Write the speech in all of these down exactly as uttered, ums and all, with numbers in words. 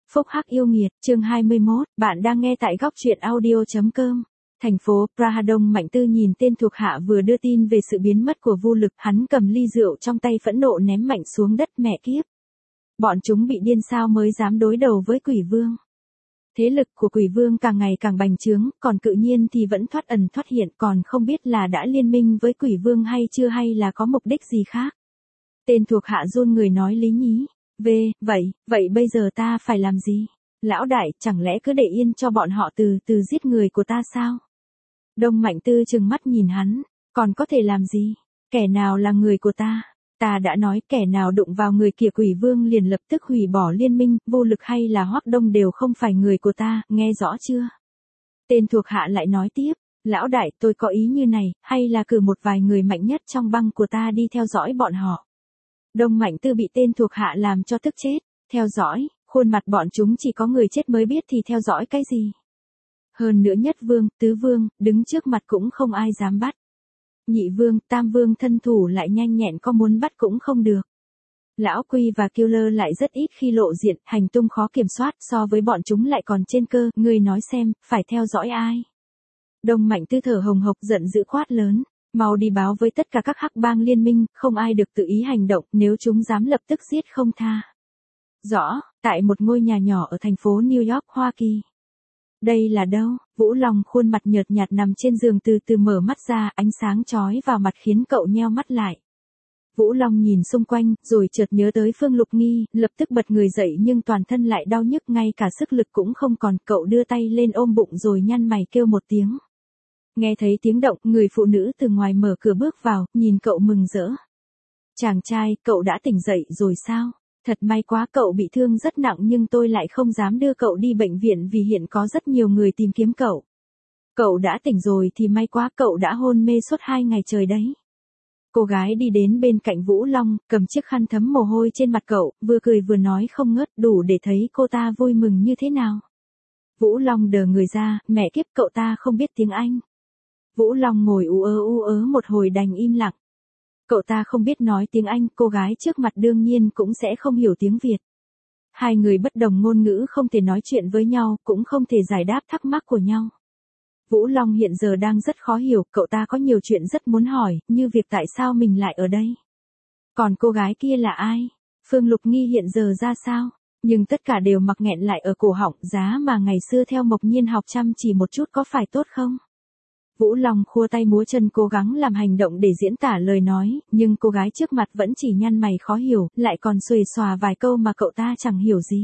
Phúc hắc yêu nghiệt, chương hai mươi mốt, bạn đang nghe tại góc truyện audio chấm com. Thành phố Praha Đông Mạnh Tư nhìn tên thuộc hạ vừa đưa tin về sự biến mất của Vu Lực, hắn cầm ly rượu trong tay phẫn nộ ném mạnh xuống đất. Mẹ kiếp! Bọn chúng bị điên sao mới dám đối đầu với Quỷ Vương. Thế lực của Quỷ Vương càng ngày càng bành trướng, còn Cự Nhiên thì vẫn thoát ẩn thoát hiện, còn không biết là đã liên minh với Quỷ Vương hay chưa, hay là có mục đích gì khác. Tên thuộc hạ run người nói lý nhí. Về, vậy, vậy bây giờ ta phải làm gì? Lão đại, chẳng lẽ cứ để yên cho bọn họ từ từ giết người của ta sao? Đông Mạnh Tư trừng mắt nhìn hắn, còn có thể làm gì? Kẻ nào là người của ta? Ta đã nói kẻ nào đụng vào người kia Quỷ Vương liền lập tức hủy bỏ liên minh, Vô Lực hay là Hoắc Đông đều không phải người của ta, nghe rõ chưa? Tên thuộc hạ lại nói tiếp, lão đại, tôi có ý như này, hay là cử một vài người mạnh nhất trong băng của ta đi theo dõi bọn họ. Đông Mạnh Tư bị tên thuộc hạ làm cho tức chết, theo dõi, khuôn mặt bọn chúng chỉ có người chết mới biết thì theo dõi cái gì. Hơn nữa nhất vương, tứ vương, đứng trước mặt cũng không ai dám bắt. Nhị vương, tam vương thân thủ lại nhanh nhẹn, có muốn bắt cũng không được. Lão Quy và Killer lại rất ít khi lộ diện, hành tung khó kiểm soát, so với bọn chúng lại còn trên cơ, ngươi nói xem, phải theo dõi ai? Đông Mạnh Tư thở hồng hộc giận dữ quát lớn. Mau đi báo với tất cả các hắc bang liên minh, không ai được tự ý hành động, nếu chúng dám lập tức giết không tha. Rõ, tại một ngôi nhà nhỏ ở thành phố New York, Hoa Kỳ. Đây là đâu? Vũ Long khuôn mặt nhợt nhạt nằm trên giường từ từ mở mắt ra, ánh sáng chói vào mặt khiến cậu nheo mắt lại. Vũ Long nhìn xung quanh, rồi chợt nhớ tới Phương Lục Nghi, lập tức bật người dậy nhưng toàn thân lại đau nhức, ngay cả sức lực cũng không còn, cậu đưa tay lên ôm bụng rồi nhăn mày kêu một tiếng. Nghe thấy tiếng động, người phụ nữ từ ngoài mở cửa bước vào, nhìn cậu mừng rỡ. Chàng trai, cậu đã tỉnh dậy rồi sao? Thật may quá, cậu bị thương rất nặng nhưng tôi lại không dám đưa cậu đi bệnh viện vì hiện có rất nhiều người tìm kiếm cậu. Cậu đã tỉnh rồi thì may quá, cậu đã hôn mê suốt hai ngày trời đấy. Cô gái đi đến bên cạnh Vũ Long, cầm chiếc khăn thấm mồ hôi trên mặt cậu, vừa cười vừa nói không ngớt, đủ để thấy cô ta vui mừng như thế nào. Vũ Long đờ người ra, mẹ kiếp, cậu ta không biết tiếng Anh. Vũ Long ngồi u ớ u ớ một hồi đành im lặng. Cậu ta không biết nói tiếng Anh, cô gái trước mặt đương nhiên cũng sẽ không hiểu tiếng Việt. Hai người bất đồng ngôn ngữ, không thể nói chuyện với nhau, cũng không thể giải đáp thắc mắc của nhau. Vũ Long hiện giờ đang rất khó hiểu, cậu ta có nhiều chuyện rất muốn hỏi, như việc tại sao mình lại ở đây. Còn cô gái kia là ai? Phương Lục Nghi hiện giờ ra sao? Nhưng tất cả đều mặc nghẹn lại ở cổ họng, giá mà ngày xưa theo Mộc Nhiên học chăm chỉ một chút có phải tốt không? Vũ Long khua tay múa chân cố gắng làm hành động để diễn tả lời nói, nhưng cô gái trước mặt vẫn chỉ nhăn mày khó hiểu, lại còn xuề xòa vài câu mà cậu ta chẳng hiểu gì.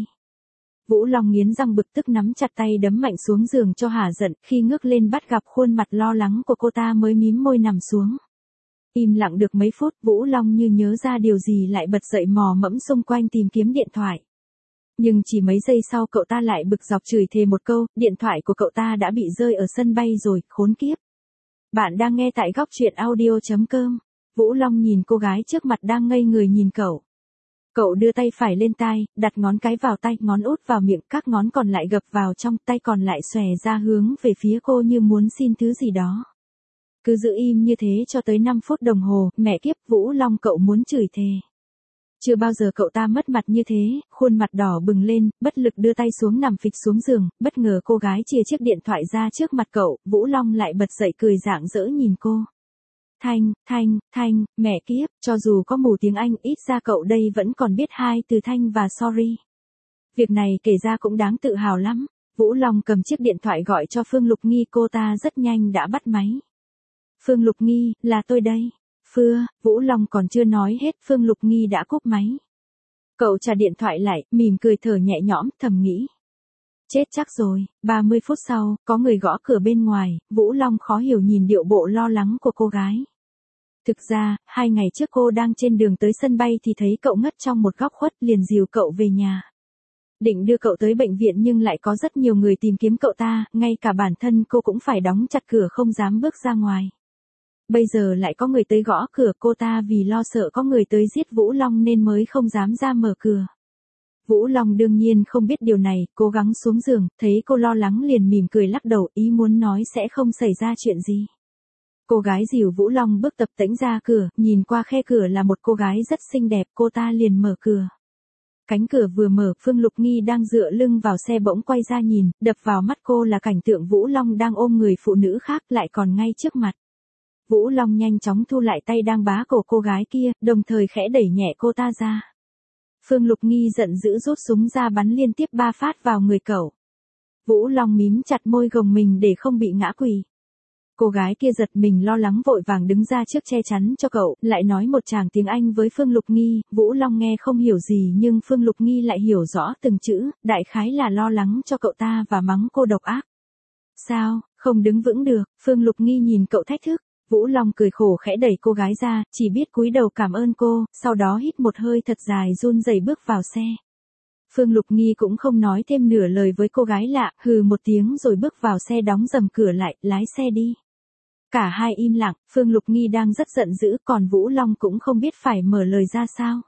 Vũ Long nghiến răng bực tức nắm chặt tay đấm mạnh xuống giường cho hả giận, khi ngước lên bắt gặp khuôn mặt lo lắng của cô ta mới mím môi nằm xuống. Im lặng được mấy phút, Vũ Long như nhớ ra điều gì lại bật dậy mò mẫm xung quanh tìm kiếm điện thoại. Nhưng chỉ mấy giây sau cậu ta lại bực dọc chửi thề một câu, điện thoại của cậu ta đã bị rơi ở sân bay rồi, khốn kiếp. Bạn đang nghe tại góc truyện audio chấm com. Vũ Long nhìn cô gái trước mặt đang ngây người nhìn cậu. Cậu đưa tay phải lên tai, đặt ngón cái vào tay, ngón út vào miệng, các ngón còn lại gập vào trong, tay còn lại xòe ra hướng về phía cô như muốn xin thứ gì đó. Cứ giữ im như thế cho tới năm phút đồng hồ, mẹ kiếp, Vũ Long cậu muốn chửi thề. Chưa bao giờ cậu ta mất mặt như thế, khuôn mặt đỏ bừng lên, bất lực đưa tay xuống nằm phịch xuống giường, bất ngờ cô gái chia chiếc điện thoại ra trước mặt cậu, Vũ Long lại bật dậy cười rạng rỡ nhìn cô. Thanh, Thanh, Thanh, mẹ kiếp, cho dù có mù tiếng Anh, ít ra cậu đây vẫn còn biết hai từ Thanh và sorry. Việc này kể ra cũng đáng tự hào lắm. Vũ Long cầm chiếc điện thoại gọi cho Phương Lục Nghi, cô ta rất nhanh đã bắt máy. Phương Lục Nghi, là tôi đây. Phưa, Vũ Long còn chưa nói hết, Phương Lục Nghi đã cúp máy. Cậu trả điện thoại lại, mỉm cười thở nhẹ nhõm, thầm nghĩ. Chết chắc rồi. ba mươi phút sau, có người gõ cửa bên ngoài, Vũ Long khó hiểu nhìn điệu bộ lo lắng của cô gái. Thực ra, hai ngày trước cô đang trên đường tới sân bay thì thấy cậu ngất trong một góc khuất, liền dìu cậu về nhà. Định đưa cậu tới bệnh viện nhưng lại có rất nhiều người tìm kiếm cậu ta, ngay cả bản thân cô cũng phải đóng chặt cửa không dám bước ra ngoài. Bây giờ lại có người tới gõ cửa, cô ta vì lo sợ có người tới giết Vũ Long nên mới không dám ra mở cửa. Vũ Long đương nhiên không biết điều này, cố gắng xuống giường, thấy cô lo lắng liền mỉm cười lắc đầu, ý muốn nói sẽ không xảy ra chuyện gì. Cô gái dìu Vũ Long bước tập tễnh ra cửa, nhìn qua khe cửa là một cô gái rất xinh đẹp, cô ta liền mở cửa. Cánh cửa vừa mở, Phương Lục Nghi đang dựa lưng vào xe bỗng quay ra nhìn, đập vào mắt cô là cảnh tượng Vũ Long đang ôm người phụ nữ khác lại còn ngay trước mặt. Vũ Long nhanh chóng thu lại tay đang bá cổ cô gái kia, đồng thời khẽ đẩy nhẹ cô ta ra. Phương Lục Nghi giận dữ rút súng ra bắn liên tiếp ba phát vào người cậu. Vũ Long mím chặt môi gồng mình để không bị ngã quỵ. Cô gái kia giật mình lo lắng vội vàng đứng ra trước che chắn cho cậu, lại nói một tràng tiếng Anh với Phương Lục Nghi, Vũ Long nghe không hiểu gì nhưng Phương Lục Nghi lại hiểu rõ từng chữ, đại khái là lo lắng cho cậu ta và mắng cô độc ác. Sao, không đứng vững được, Phương Lục Nghi nhìn cậu thách thức, Vũ Long cười khổ khẽ đẩy cô gái ra, chỉ biết cúi đầu cảm ơn cô, sau đó hít một hơi thật dài run rẩy bước vào xe. Phương Lục Nghi cũng không nói thêm nửa lời với cô gái lạ, hừ một tiếng rồi bước vào xe đóng dầm cửa lại, lái xe đi. Cả hai im lặng, Phương Lục Nghi đang rất giận dữ, còn Vũ Long cũng không biết phải mở lời ra sao.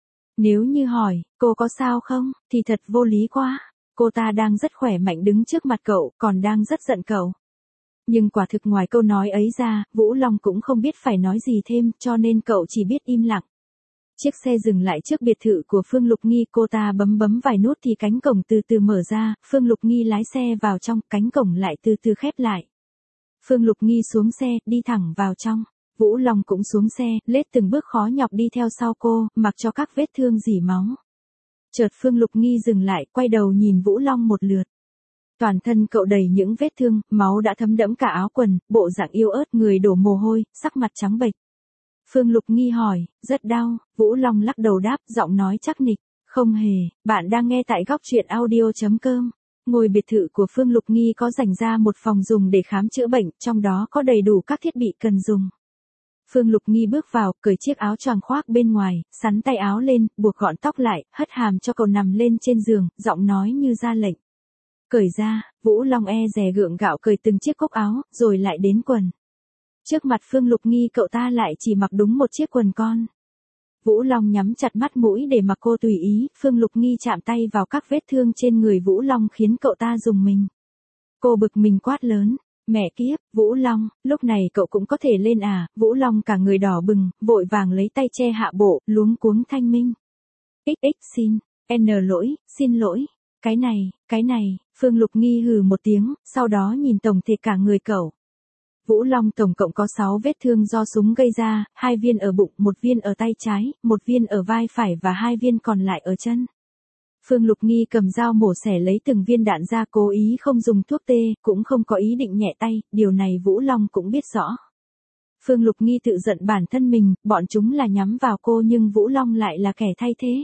Nếu như hỏi, cô có sao không, thì thật vô lý quá. Cô ta đang rất khỏe mạnh đứng trước mặt cậu, còn đang rất giận cậu. Nhưng quả thực ngoài câu nói ấy ra, Vũ Long cũng không biết phải nói gì thêm, cho nên cậu chỉ biết im lặng. Chiếc xe dừng lại trước biệt thự của Phương Lục Nghi, cô ta bấm bấm vài nút thì cánh cổng từ từ mở ra, Phương Lục Nghi lái xe vào trong, cánh cổng lại từ từ khép lại. Phương Lục Nghi xuống xe, đi thẳng vào trong. Vũ Long cũng xuống xe, lết từng bước khó nhọc đi theo sau cô, mặc cho các vết thương rỉ máu. Chợt Phương Lục Nghi dừng lại, quay đầu nhìn Vũ Long một lượt. Toàn thân cậu đầy những vết thương, máu đã thấm đẫm cả áo quần, bộ dạng yếu ớt, người đổ mồ hôi, sắc mặt trắng bệch. Phương Lục Nghi hỏi, rất đau, Vũ Long lắc đầu đáp, giọng nói chắc nịch, không hề, bạn đang nghe tại góc truyện audio chấm com. Ngôi biệt thự của Phương Lục Nghi có dành ra một phòng dùng để khám chữa bệnh, trong đó có đầy đủ các thiết bị cần dùng. Phương Lục Nghi bước vào, cởi chiếc áo choàng khoác bên ngoài, sắn tay áo lên, buộc gọn tóc lại, hất hàm cho cậu nằm lên trên giường, giọng nói như ra lệnh. Cởi ra, Vũ Long e dè gượng gạo cởi từng chiếc cúc áo, rồi lại đến quần. Trước mặt Phương Lục Nghi cậu ta lại chỉ mặc đúng một chiếc quần con. Vũ Long nhắm chặt mắt mũi để mặc cô tùy ý, Phương Lục Nghi chạm tay vào các vết thương trên người Vũ Long khiến cậu ta rùng mình. Cô bực mình quát lớn, mẹ kiếp, Vũ Long, lúc này cậu cũng có thể lên à, Vũ Long cả người đỏ bừng, vội vàng lấy tay che hạ bộ, luống cuống thanh minh. Xx xin, N lỗi, xin lỗi, cái này, cái này, Phương Lục Nghi hừ một tiếng, sau đó nhìn tổng thể cả người cậu. Vũ Long tổng cộng có sáu vết thương do súng gây ra, hai viên ở bụng, một viên ở tay trái, một viên ở vai phải và hai viên còn lại ở chân. Phương Lục Nghi cầm dao mổ xẻ lấy từng viên đạn ra, cố ý không dùng thuốc tê, cũng không có ý định nhẹ tay, điều này Vũ Long cũng biết rõ. Phương Lục Nghi tự giận bản thân mình, bọn chúng là nhắm vào cô nhưng Vũ Long lại là kẻ thay thế.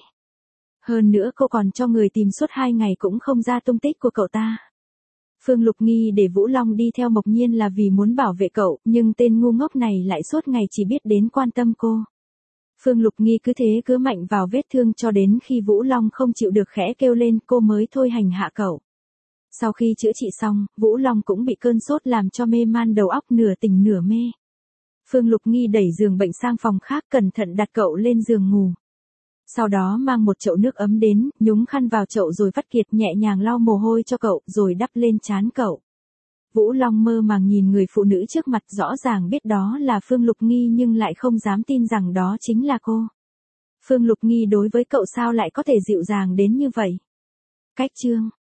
Hơn nữa cô còn cho người tìm suốt hai ngày cũng không ra tung tích của cậu ta. Phương Lục Nghi để Vũ Long đi theo Mộc Nhiên là vì muốn bảo vệ cậu, nhưng tên ngu ngốc này lại suốt ngày chỉ biết đến quan tâm cô. Phương Lục Nghi cứ thế cứ mạnh vào vết thương cho đến khi Vũ Long không chịu được khẽ kêu lên, cô mới thôi hành hạ cậu. Sau khi chữa trị xong, Vũ Long cũng bị cơn sốt làm cho mê man đầu óc, nửa tỉnh nửa mê. Phương Lục Nghi đẩy giường bệnh sang phòng khác, cẩn thận đặt cậu lên giường ngủ. Sau đó mang một chậu nước ấm đến, nhúng khăn vào chậu rồi vắt kiệt, nhẹ nhàng lau mồ hôi cho cậu, rồi đắp lên trán cậu. Vũ Long mơ màng nhìn người phụ nữ trước mặt, rõ ràng biết đó là Phương Lục Nghi nhưng lại không dám tin rằng đó chính là cô. Phương Lục Nghi đối với cậu sao lại có thể dịu dàng đến như vậy? Cách chương